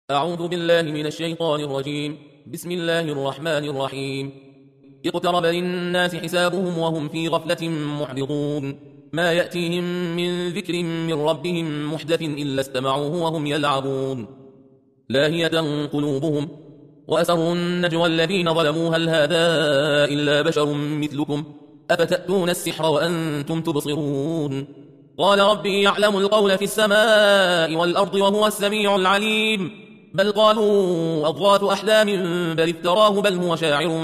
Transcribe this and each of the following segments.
أعوذ بالله من الشيطان الرجيم. بسم الله الرحمن الرحيم. اقترب للناس حسابهم وهم في غفلة معرضون. ما يأتيهم من ذكر من ربهم محدث إلا استمعوه وهم يلعبون. لاهية قلوبهم وأسروا النجوى الذين ظلموا هل هذا إلا بشر مثلكم أفتأتون السحر وأنتم تبصرون. قال ربي يعلم القول في السماء والأرض وهو السميع العليم. بل قالوا أضغاث أحلام بل افتراه بل هو شاعر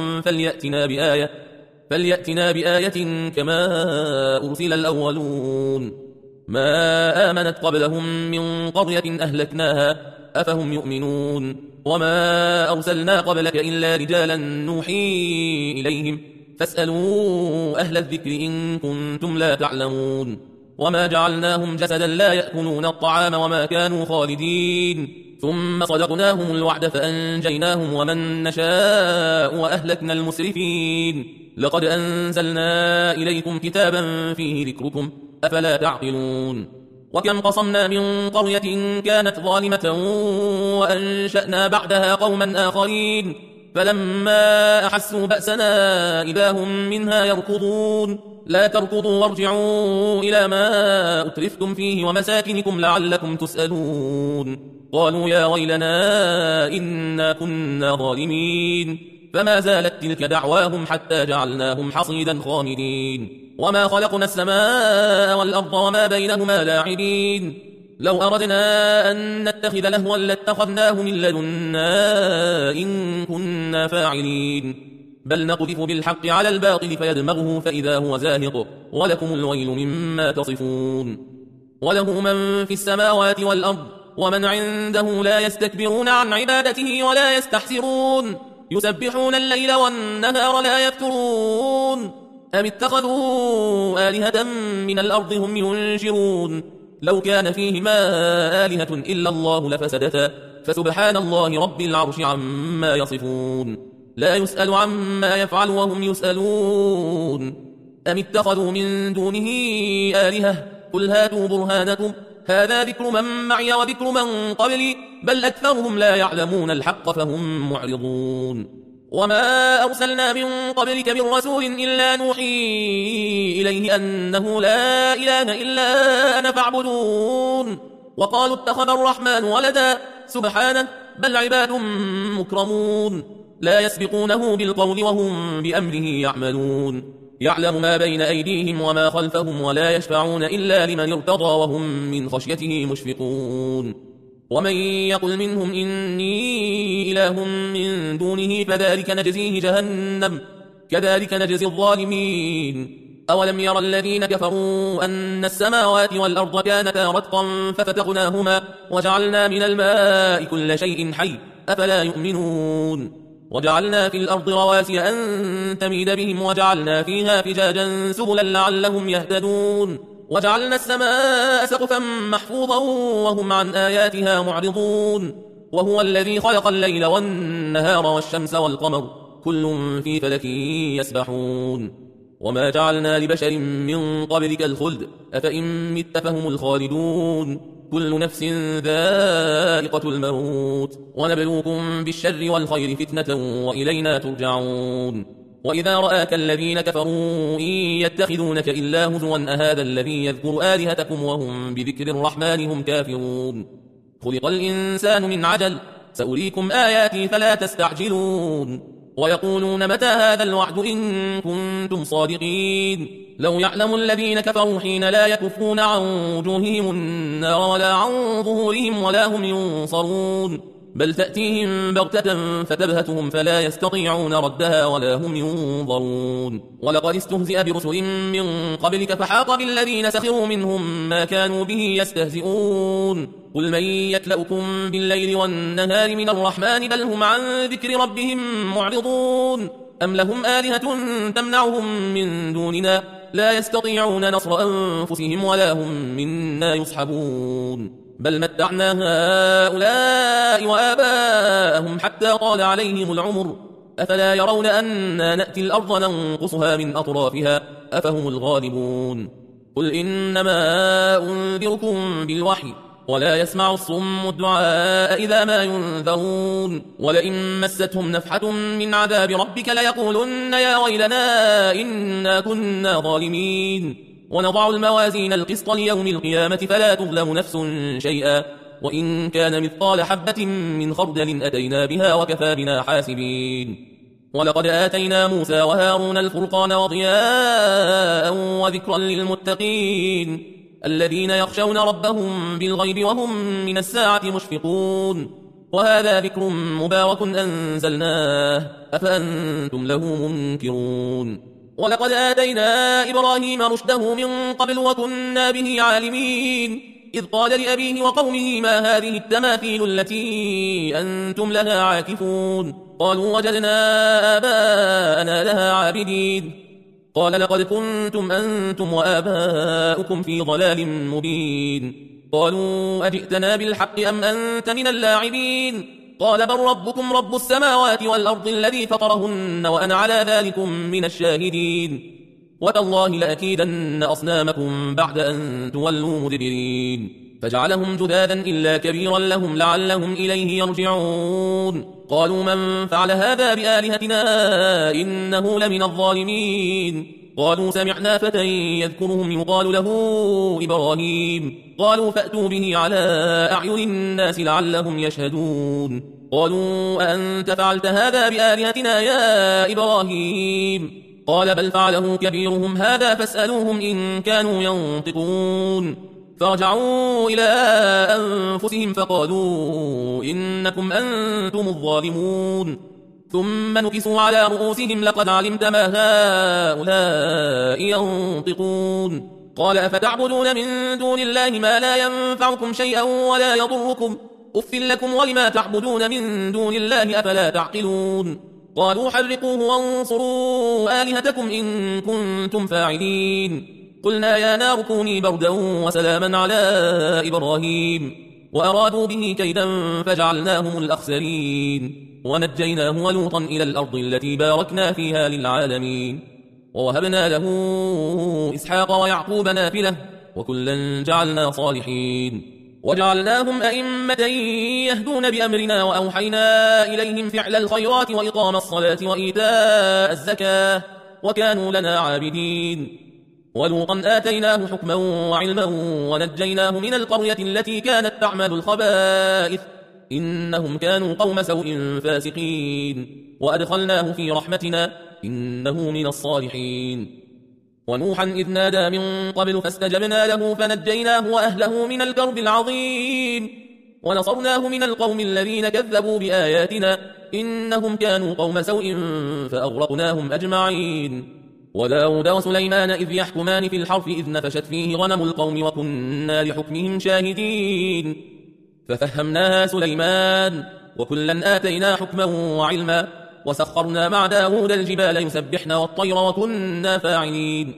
فليأتنا بآية كما أرسل الأولون. ما آمنت قبلهم من قرية أهلكناها أفهم يؤمنون. وما أرسلنا قبلك إلا رجالا نوحي إليهم فاسألوا أهل الذكر إن كنتم لا تعلمون. وما جعلناهم جسدا لا يأكلون الطعام وما كانوا خالدين. ثم صدقناهم الوعد فأنجيناهم ومن نشاء وأهلكنا المسرفين. لقد أنزلنا إليكم كتابا فيه ذكركم أفلا تعقلون. وكم قصمنا من قرية كانت ظالمة وأنشأنا بعدها قوما آخرين فلما أحسوا بأسنا إذا هم منها يركضون. لا تركضوا وارجعوا إلى ما أترفتم فيه ومساكنكم لعلكم تسألون. قالوا يا ويلنا إنا كنا ظالمين. فما زالت تلك دعواهم حتى جعلناهم حصيدا خامدين. وما خلقنا السماء والأرض وما بينهما لاعبين. لو أردنا أن نتخذ لهوا لاتخذناه من لدنا إن كنا فاعلين. بل نقذف بالحق على الباطل فيدمغه فإذا هو زاهق ولكم الويل مما تصفون. وله من في السماوات والأرض ومن عنده لا يستكبرون عن عبادته ولا يستحسرون. يسبحون الليل والنهار لا يفترون. أم اتخذوا آلهة من الأرض هم ينشرون. لو كان فيهما آلهة إلا الله لفسدتا فسبحان الله رب العرش عما يصفون. لا يسأل عما يفعل وهم يسألون. أم اتخذوا من دونه آلهة قل هاتوا برهانكم هذا ذكر من معي وذكر من قبلي بل أكثرهم لا يعلمون الحق فهم معرضون. وما أرسلنا من قبلك من رسول إلا نوحي إليه أنه لا إله إلا أنا فاعبدون. وقالوا اتخذ الرحمن ولدا سبحانه بل عباد مكرمون. لا يسبقونه بالقول وهم بأمره يعملون. يعلم ما بين أيديهم وما خلفهم ولا يشفعون إلا لمن ارتضى وهم من خشيته مشفقون. ومن يقل منهم إني إله من دونه فذلك نجزيه جهنم كذلك نجزي الظالمين. أولم ير الذين كفروا أن السماوات والأرض كانتا رتقا ففتقناهما وجعلنا من الماء كل شيء حي أفلا يؤمنون. وجعلنا في الأرض رواسي أن تميد بهم وجعلنا فيها فجاجا سبلا لعلهم يهتدون. وجعلنا السماء سقفا محفوظا وهم عن آياتها معرضون. وهو الذي خلق الليل والنهار والشمس والقمر كل في فلك يسبحون. وما جعلنا لبشر من قبلك الخلد أفإن مت فهم الخالدون. كل نفس ذائقة الموت ونبلوكم بالشر والخير فتنة وإلينا ترجعون. وإذا رآك الذين كفروا إن يتخذونك إلا هزوا أهذا الذي يذكر آلهتكم وهم بذكر الرحمن هم كافرون. خلق الإنسان من عجل سأريكم آياتي فلا تستعجلون. ويقولون متى هذا الوعد إن كنتم صادقين. لو يعلم الذين كفروا حين لا يكفون عن وجوههم النار ولا عن ظهورهم ولا هم ينصرون. بل تأتيهم بغتة فتبهتهم فلا يستطيعون ردها ولا هم ينظرون. ولقد استهزئ برسل من قبلك فحاق بالذين سخروا منهم ما كانوا به يستهزئون. قل من يكلؤكم بالليل والنهار من الرحمن بل هم عن ذكر ربهم معرضون. أم لهم آلهة تمنعهم من دوننا لا يستطيعون نصر أنفسهم ولا هم منا يصحبون. بل متعنا هؤلاء وآباءهم حتى طال عليهم العمر أفلا يرون أنا نأتي الأرض ننقصها من أطرافها أفهم الغالبون. قل إنما أنذركم بالوحي ولا يسمع الصم الدعاء إذا ما ينذرون ولئن مستهم نفحة من عذاب ربك ليقولن يا ويلنا إنا كنا ظالمين ونضع الموازين القسط ليوم القيامة فلا تظلم نفس شيئا وإن كان مثقال حبة من خردل أتينا بها وكفى بنا حاسبين ولقد آتينا موسى وهارون الفرقان وضياء وذكرا للمتقين الذين يخشون ربهم بالغيب وهم من الساعة مشفقون وهذا ذكر مبارك أنزلناه أفأنتم له منكرون ولقد آتينا إبراهيم رشده من قبل وكنا به عالمين إذ قال لأبيه وقومه ما هذه التماثيل التي أنتم لها عاكفون قالوا وجدنا آباءنا لها عابدين قال لقد كنتم أنتم وآباؤكم في ضلال مبين قالوا أجئتنا بالحق أم أنت من اللاعبين قال بل ربكم رب السماوات والأرض الذي فطرهن وأنا على ذلكم من الشاهدين وتالله لأكيدن أصنامكم بعد أن تولوا مدبرين فجعلهم جذاذا إلا كبيرا لهم لعلهم إليه يرجعون قالوا من فعل هذا بآلهتنا إنه لمن الظالمين قالوا سمعنا فتى يذكرهم يقال له إبراهيم قالوا فأتوا به على أعين الناس لعلهم يشهدون قالوا أأنت فعلت هذا بآلهتنا يا إبراهيم قال بل فعله كبيرهم هذا فاسألوهم إن كانوا ينطقون فرجعوا إلى أنفسهم فقالوا إنكم أنتم الظالمون ثم نكسوا على رؤوسهم لقد علمت ما هؤلاء ينطقون قال أفتعبدون من دون الله ما لا ينفعكم شيئا ولا يضركم أف لكم ولما تعبدون من دون الله أفلا تعقلون قالوا حرقوه وانصروا آلهتكم إن كنتم فاعلين قلنا يا نار كوني بردا وسلاما على إبراهيم وأرادوا به كيدا فجعلناهم الأخسرين ونجيناه ولوطا إلى الأرض التي باركنا فيها للعالمين ووهبنا له إسحاق ويعقوب نافلة وكلا جعلنا صالحين وجعلناهم أئمة يهدون بأمرنا وأوحينا إليهم فعل الخيرات وإقام الصلاة وإيتاء الزكاة وكانوا لنا عابدين ولوطا آتيناه حكما وعلما ونجيناه من القرية التي كانت تعمل الخبائث إنهم كانوا قوم سوء فاسقين وأدخلناه في رحمتنا إنه من الصالحين ونوحا إذ نادى من قبل فاستجبنا له فنجيناه وأهله من الكرب العظيم ونصرناه من القوم الذين كذبوا بآياتنا إنهم كانوا قوم سوء فأغرقناهم أجمعين وداود وسليمان إذ يحكمان في الحرث إذ نفشت فيه غنم القوم وكنا لحكمهم شاهدين ففهمناها سليمان وكلا آتينا حكما وعلما وسخرنا مع داود الجبال يسبحن والطير وكنا فاعلين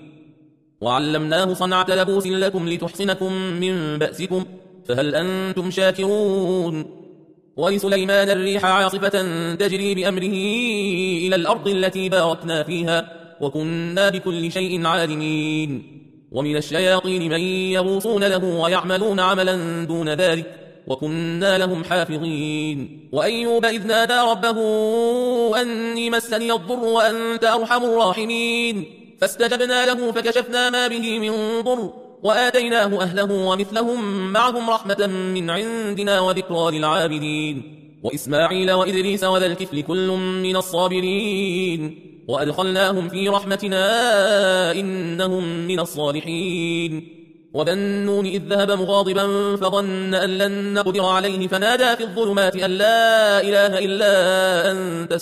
وعلمناه صنعة لبوس لكم لتحصنكم من بأسكم فهل أنتم شاكرون ولسليمان الريح عاصفة تجري بأمره إلى الأرض التي باركنا فيها وكنا بكل شيء عالمين ومن الشياطين من يغوصون له ويعملون عملا دون ذلك وكنا لهم حافظين وأيوب إذ نادى ربه أني مسني الضر وأنت أرحم الراحمين فاستجبنا له فكشفنا ما به من ضر وآتيناه أهله ومثلهم معهم رحمة من عندنا وذكرى للعابدين وإسماعيل وإدريس وذا الكفل كل من الصابرين وأدخلناهم في رحمتنا إنهم من الصالحين وذا النون إذ ذهب مغاضبا فظن أن لن نقدر عليه فنادى في الظلمات أن لا إله إلا أنت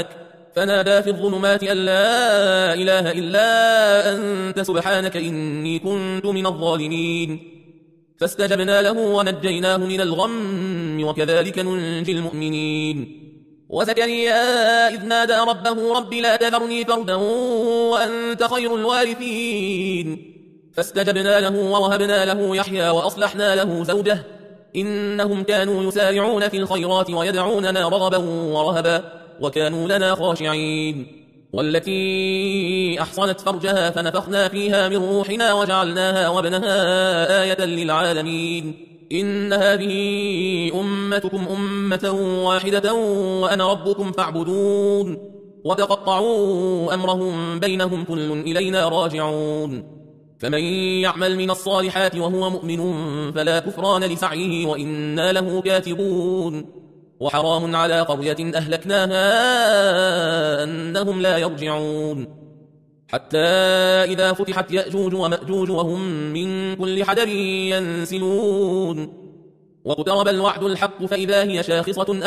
سبحانك إني كنت من الظالمين فاستجبنا له ونجيناه من الغم وكذلك ننجي المؤمنين وزكريا إذ نادى ربه رب لا تذرني فردا وأنت خير الوارثين فاستجبنا له ووهبنا له يحيى وأصلحنا له زوجه إنهم كانوا يسارعون في الخيرات ويدعوننا رغبا ورهبا وكانوا لنا خاشعين والتي أحصنت فرجها فنفخنا فيها من روحنا وجعلناها وابنها آية للعالمين إن هذه أمتكم أمة واحدة وأنا ربكم فاعبدون وتقطعوا أمرهم بينهم كل إلينا راجعون فمن يعمل من الصالحات وهو مؤمن فلا كفران لسعيه وإنا له كاتبون وحرام على قرية أهلكناها أنهم لا يرجعون حتى إذا فتحت يأجوج ومأجوج وهم من كل حدب ينسلون واقترب الوعد الحق فإذا هي شاخصة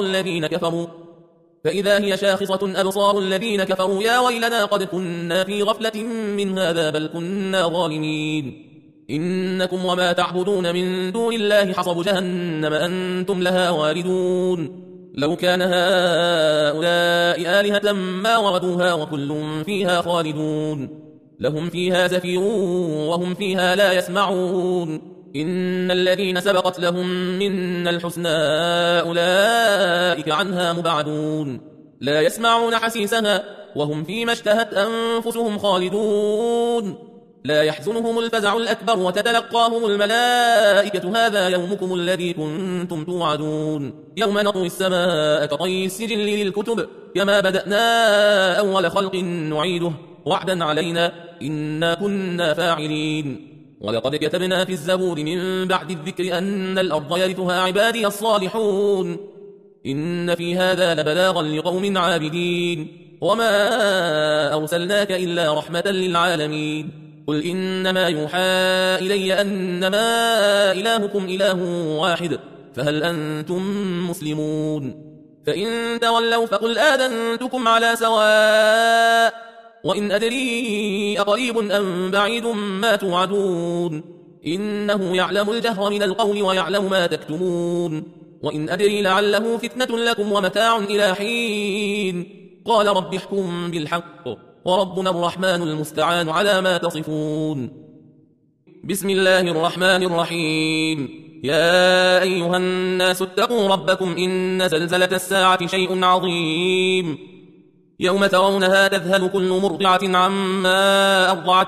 أبصار الذين كفروا يا ويلنا قد كنا في غفلة من هذا بل كنا ظالمين إنكم وما تعبدون من دون الله حصب جهنم أنتم لها واردون لو كان هؤلاء آلهة ما وردوها وكل فيها خالدون لهم فيها زفير وهم فيها لا يسمعون إن الذين سبقت لهم منا الحسنى أولئك عنها مبعدون لا يسمعون حسيسها وهم فيما اشتهت أنفسهم خالدون لا يحزنهم الفزع الأكبر وتتلقاهم الملائكة هذا يومكم الذي كنتم توعدون يوم نطوي السماء كطي السجل للكتب كما بدأنا أول خلق نعيده وعدا علينا إنا كنا فاعلين ولقد كتبنا في الزبور من بعد الذكر أن الأرض يرثها عبادي الصالحون إن في هذا لبلاغا لقوم عابدين وما أرسلناك إلا رحمة للعالمين قل إنما يوحى إلي أنما إلهكم إله واحد فهل أنتم مسلمون فإن تولوا فقل آذنتكم على سواء وإن أدري أقريب أم بعيد ما توعدون إنه يعلم الجهر من القول ويعلم ما تكتمون وإن أدري لعله فتنة لكم ومتاع إلى حين قال رب احكم بالحق وربنا الرحمن المستعان على ما تصفون بسم الله الرحمن الرحيم يا أيها الناس اتقوا ربكم إن زلزلة الساعة شيء عظيم يوم ترونها تذهل كل مرضعة عما أرضعت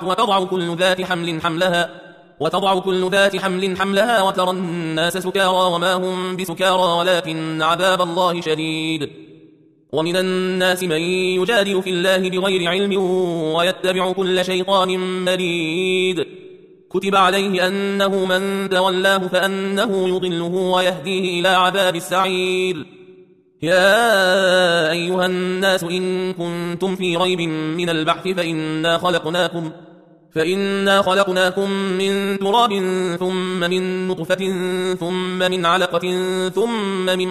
وتضع كل ذات حمل حملها وترى الناس سكارى وما هم بسكارى ولكن عذاب الله شديد ومن الناس من يجادل في الله بغير علم ويتبع كل شيطان مريد كتب عليه أنه من تولاه فأنه يضله ويهديه إلى عذاب السعير يا أيها الناس إن كنتم في ريب من البعث فإنا خلقناكم من تراب ثم من نطفة ثم من علقة ثم من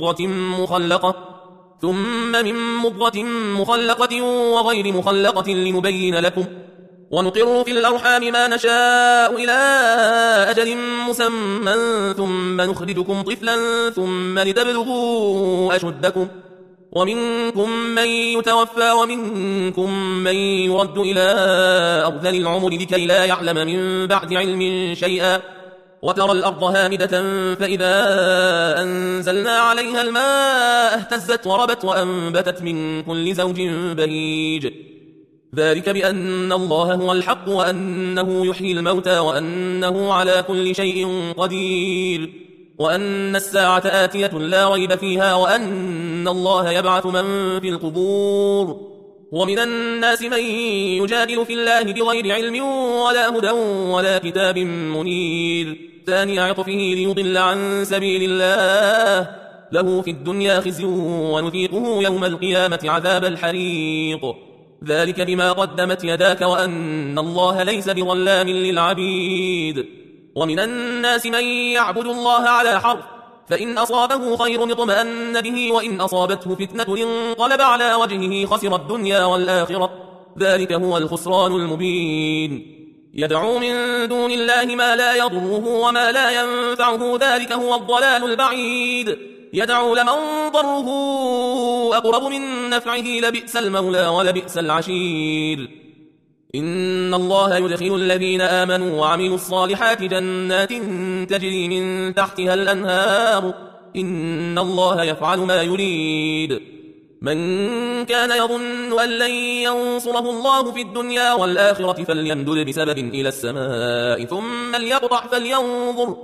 مضغة مخلقة وغير مخلقة لنبين لكم ونقر في الأرحام ما نشاء إلى أجل مسمى ثم نخرجكم طفلا ثم لتبلغوا أشدكم ومنكم من يتوفى ومنكم من يرد إلى أرذل العمر لكي لا يعلم من بعد علم شيئا وترى الأرض هامدة فإذا أنزلنا عليها الماء اهتزت وربت وأنبتت من كل زوج بهيج ذلك بأن الله هو الحق وأنه يحيي الموتى وأنه على كل شيء قدير وأن الساعة آتية لا ريب فيها وأن الله يبعث من في القبور ومن الناس من يجادل في الله بغير علم ولا هدى ولا كتاب منير ثاني عطفه ليضل عن سبيل الله له في الدنيا خزي ونذيقه يوم القيامة عذاب الحريق ذلك بما قدمت يداك وأن الله ليس بظلام للعبيد ومن الناس من يعبد الله على حرف فإن أصابه خير اطمأن به وإن أصابته فتنة انقلب على وجهه خسر الدنيا والآخرة ذلك هو الخسران المبين يدعو من دون الله ما لا يضره وما لا ينفعه ذلك هو الضلال البعيد يدعو لمن ضره أقرب من نفعه لبئس المولى ولبئس العشير إن الله يدخل الذين آمنوا وعملوا الصالحات جنات تجري من تحتها الأنهار إن الله يفعل ما يريد من كان يظن أن لن ينصره الله في الدنيا والآخرة فليمدد بسبب إلى السماء ثم ليقطع فلينظر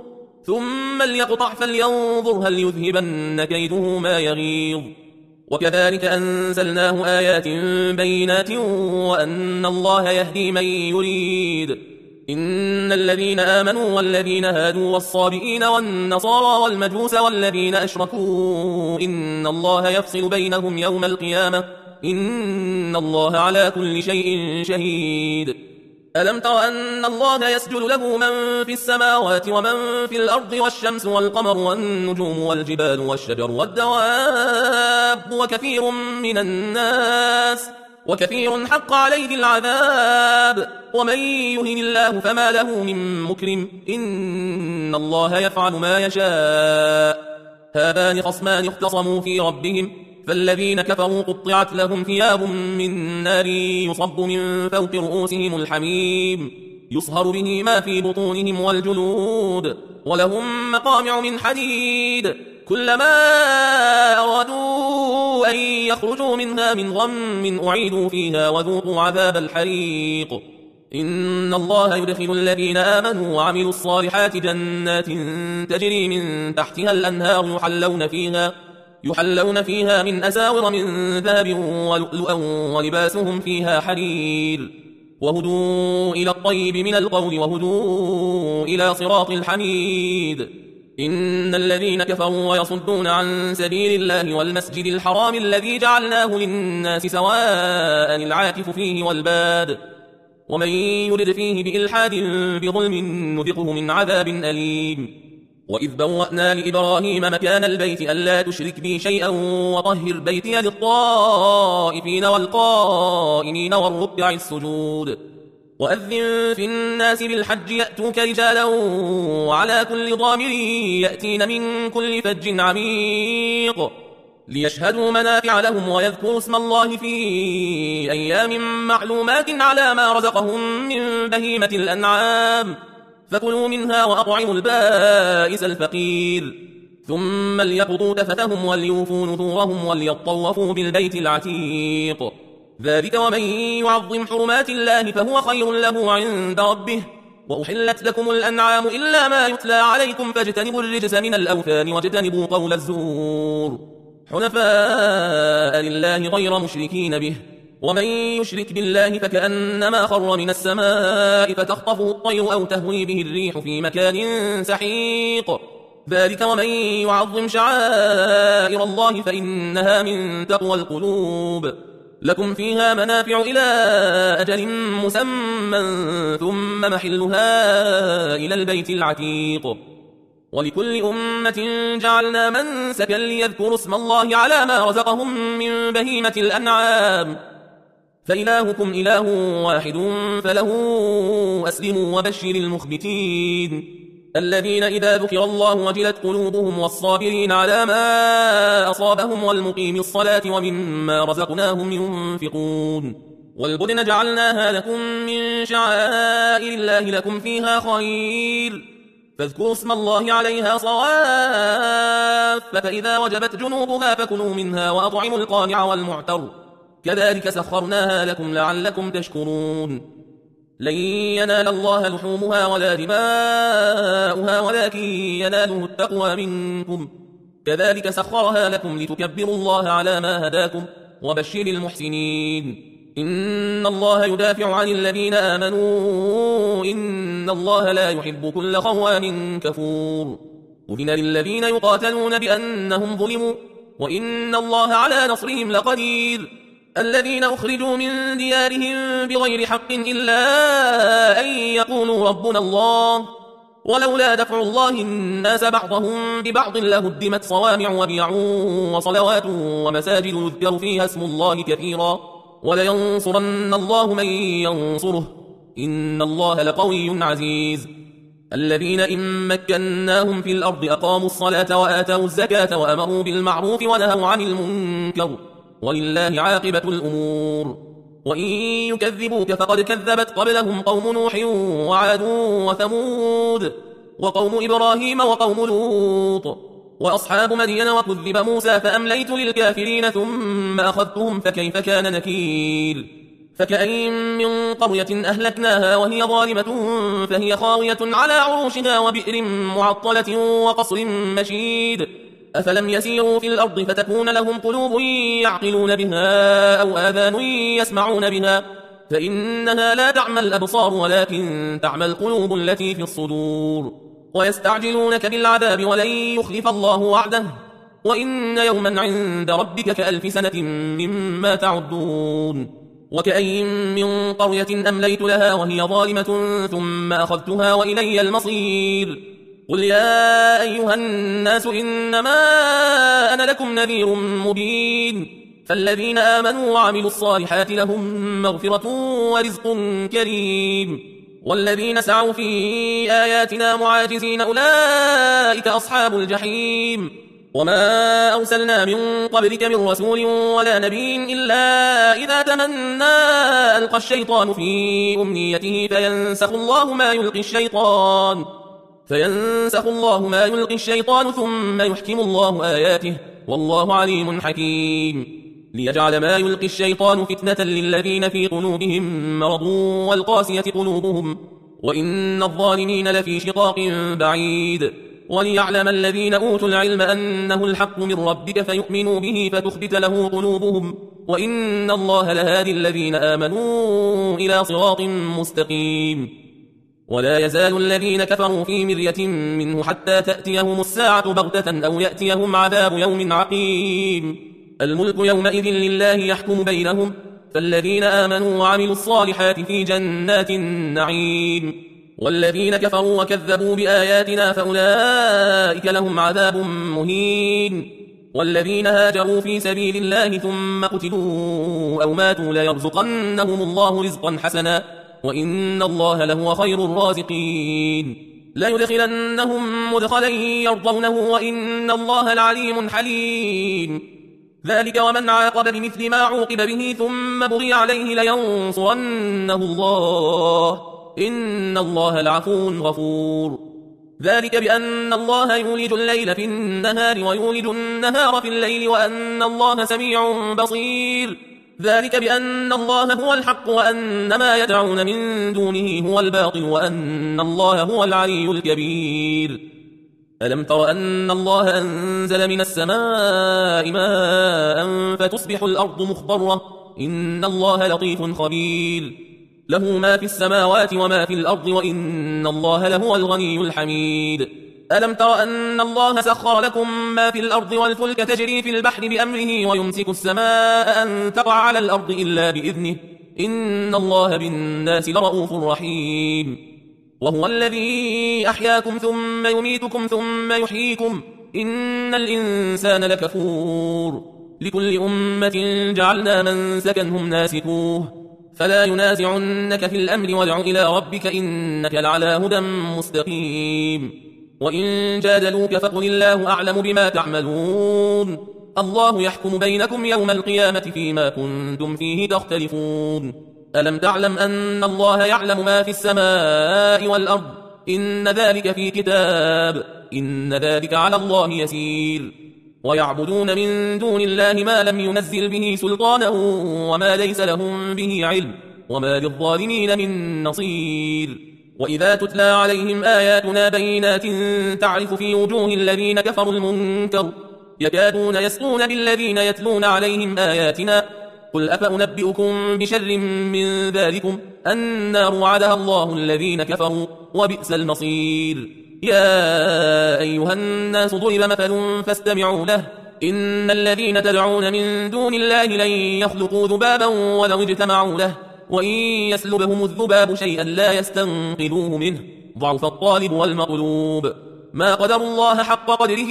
ثم ليقطع فلينظر هل يذهبن كيده ما يغيظ. وكذلك أنزلناه آيات بينات وأن الله يهدي من يريد. إن الذين آمنوا والذين هادوا والصابئين والنصارى والمجوس والذين أشركوا إن الله يفصل بينهم يوم القيامة إن الله على كل شيء شهيد. ألم تر أن الله يسجد له من في السماوات ومن في الأرض والشمس والقمر والنجوم والجبال والشجر والدواب وكثير حق عليه العذاب ومن يهن الله فما له من مكرم إن الله يفعل ما يشاء. هذان خصمان اختصموا في ربهم فالذين كفروا قطعت لهم ثياب من نار يصب من فوق رؤوسهم الحميم يصهر به ما في بطونهم والجلود ولهم مقامع من حديد كلما أرادوا أن يخرجوا منها من غم أعيدوا فيها وذوقوا عذاب الحريق. إن الله يدخل الذين آمنوا وعملوا الصالحات جنات تجري من تحتها الأنهار يحلون فيها من أساور من ذهب ولؤلؤا ولباسهم فيها حرير وهدوا إلى الطيب من القول وهدوا إلى صراط الحميد. إن الذين كفروا ويصدون عن سبيل الله والمسجد الحرام الذي جعلناه للناس سواء العاكف فيه والباد ومن يرد فيه بإلحاد بظلم نذقه من عذاب أليم. وإذ بوأنا لإبراهيم مكان البيت ألا تشرك بي شيئا وطهر بيتي للطائفين والقائمين والركع السجود. وأذن في الناس بالحج يأتوك رجالا وعلى كل ضامر يأتين من كل فج عميق ليشهدوا منافع لهم ويذكروا اسم الله في أيام معلومات على ما رزقهم من بهيمة الأنعام فكلوا منها وأطعموا البائس الفقير ثم ليقضوا تفتهم وليوفوا نذورهم وليطوفوا بالبيت العتيق. ذلك ومن يعظم حرمات الله فهو خير له عند ربه. وأحلت لكم الأنعام إلا ما يتلى عليكم فاجتنبوا الرجس من الأوثان واجتنبوا قول الزور حنفاء لله غير مشركين به. ومن يشرك بالله فكأنما خر من السماء فتخطفه الطير أو تهوي به الريح في مكان سحيق. ذلك ومن يعظم شعائر الله فإنها من تقوى القلوب. لكم فيها منافع إلى أجل مسمى ثم محلها إلى البيت العتيق. ولكل أمة جعلنا منسكا ليذكروا اسم الله على ما رزقهم من بهيمة الأنعام فإلهكم إله واحد فله أسلموا وبشر المخبتين الذين إذا ذكر الله وجلت قلوبهم والصابرين على ما أصابهم والمقيم الصلاة ومما رزقناهم ينفقون. والبدن جعلناها لكم من شعائر الله لكم فيها خير فاذكروا اسم الله عليها صواف فإذا وجبت جنوبها فكلوا منها وأطعموا القانع والمعتر كذلك سخرناها لكم لعلكم تشكرون. لن ينال الله لحومها ولا دماؤها ولكن يناله التقوى منكم كذلك سخرها لكم لتكبروا الله على ما هداكم وبشر المحسنين. إن الله يدافع عن الذين آمنوا إن الله لا يحب كل خوان كفور. أذن للذين يقاتلون بأنهم ظلموا وإن الله على نصرهم لقدير. الذين أخرجوا من ديارهم بغير حق إلا أن يقولوا ربنا الله ولولا دفع الله الناس بعضهم ببعض لهدمت صوامع وبيع وصلوات ومساجد يذكر فيها اسم الله كثيرا ولينصرن الله من ينصره إن الله لقوي عزيز. الذين إن مكناهم في الأرض أقاموا الصلاة وآتوا الزكاة وأمروا بالمعروف ونهوا عن المنكر ولله عاقبة الأمور. وإن يكذبوك فقد كذبت قبلهم قوم نوح وعاد وثمود وقوم إبراهيم وقوم لوط وأصحاب مدين وكذب موسى فأمليت للكافرين ثم أخذتهم فكيف كان نكير. فكأين من قرية أهلكناها وهي ظالمة فهي خاوية على عروشها وبئر معطلة وقصر مشيد أفلم يسيروا في الأرض فتكون لهم قلوب يعقلون بها أو آذان يسمعون بها فإنها لا تعمى الأبصار ولكن تعمى القلوب التي في الصدور ويستعجلونك بالعذاب ولن يخلف الله وعده وإن يوما عند ربك كألف سنة مما تعدون وكأين من قرية أمليت لها وهي ظالمة ثم أخذتها وإلي المصير قل يا أيها الناس إنما أنا لكم نذير مبين فالذين آمنوا وعملوا الصالحات لهم مغفرة ورزق كريم والذين سعوا في آياتنا معاجزين أولئك أصحاب الجحيم وما أرسلنا من قبلك من رسول ولا نبي إلا إذا تمنى ألقى الشيطان في أمنيته فينسخ الله ما يلقي الشيطان ثم يحكم الله آياته والله عليم حكيم ليجعل ما يلقي الشيطان فتنة للذين في قلوبهم مرض والقاسية قلوبهم وإن الظالمين لفي شقاق بعيد وليعلم الذين أوتوا العلم أنه الحق من ربك فيؤمنوا به فتخبت له قلوبهم وإن الله لهادي الذين آمنوا إلى صراط مستقيم ولا يزال الذين كفروا في مرية منه حتى تأتيهم الساعة بغتة أو يأتيهم عذاب يوم عقيم الملك يومئذ لله يحكم بينهم فالذين آمنوا وعملوا الصالحات في جنات النعيم والذين كفروا وكذبوا بآياتنا فأولئك لهم عذاب مهين والذين هاجروا في سبيل الله ثم قتلوا أو ماتوا ليرزقنهم الله رزقا حسنا وإن الله لهو خير الرازقين ليدخلنهم مدخلا يرضونه وإن الله لعليم حليم ذلك ومن عاقب بمثل ما عوقب به ثم بغي عليه لينصرنه الله إن الله لعفو غفور ذلك بأن الله يولج الليل في النهار ويولج النهار في الليل وأن الله سميع بصير ذلك بأن الله هو الحق وأن ما يدعون من دونه هو الباطل وأن الله هو العلي الكبير ألم تر أن الله أنزل من السماء ماء فتصبح الأرض مخضرة إن الله لطيف خبير له ما في السماوات وما في الأرض وإن الله لهو الغني الحميد ألم تر أن الله سخر لكم ما في الأرض والفلك تجري في البحر بأمره ويمسك السماء أن تقع على الأرض إلا بإذنه إن الله بالناس لرؤوف رحيم وهو الذي أحياكم ثم يميتكم ثم يحييكم إن الإنسان لكفور لكل أمة جعلنا من سكنهم ناسكوه فلا ينازعنك في الأمر وادع إلى ربك إنك لعلى هدى مستقيم وإن جادلوك فقل الله أعلم بما تعملون الله يحكم بينكم يوم القيامة فيما كنتم فيه تختلفون ألم تعلم أن الله يعلم ما في السماء والأرض إن ذلك في كتاب إن ذلك على الله يسير ويعبدون من دون الله ما لم ينزل به سلطانا وما ليس لهم به علم وما للظالمين من نصير وإذا تتلى عليهم آياتنا بينات تعرف في وجوه الذين كفروا المنكر يكادون يسقون بالذين يتلون عليهم آياتنا قل أفأنبئكم بشر من ذلكم النار وعدها الله الذين كفروا وبئس المصير يا أيها الناس ضرب مثل فاستمعوا له إن الذين تدعون من دون الله لن يخلقوا ذبابا ولو اجتمعوا له وإن يسلبهم الذباب شيئا لا يستنقذوه منه ضعف الطالب والمطلوب ما قدر الله حق قدره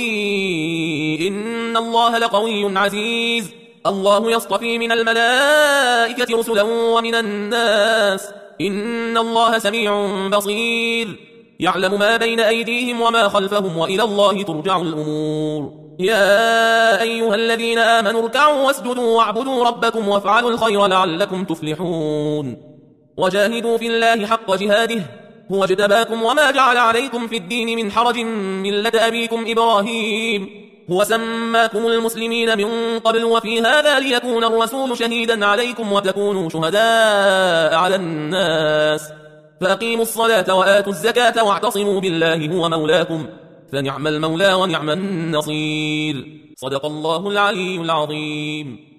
إن الله لقوي عزيز الله يصطفي من الملائكة رسلا ومن الناس إن الله سميع بصير يعلم ما بين أيديهم وما خلفهم وإلى الله ترجع الأمور يا أيها الذين آمنوا اركعوا واسجدوا واعبدوا ربكم وافعلوا الخير لعلكم تفلحون وجاهدوا في الله حق جهاده هو اجتباكم وما جعل عليكم في الدين من حرج ملة أبيكم إبراهيم هو سماكم المسلمين من قبل وفي هذا ليكون الرسول شهيدا عليكم وتكونوا شهداء على الناس فأقيموا الصلاة وآتوا الزكاة واعتصموا بالله هو مولاكم فنعم المولى ونعم النصير. صدق الله العلي العظيم.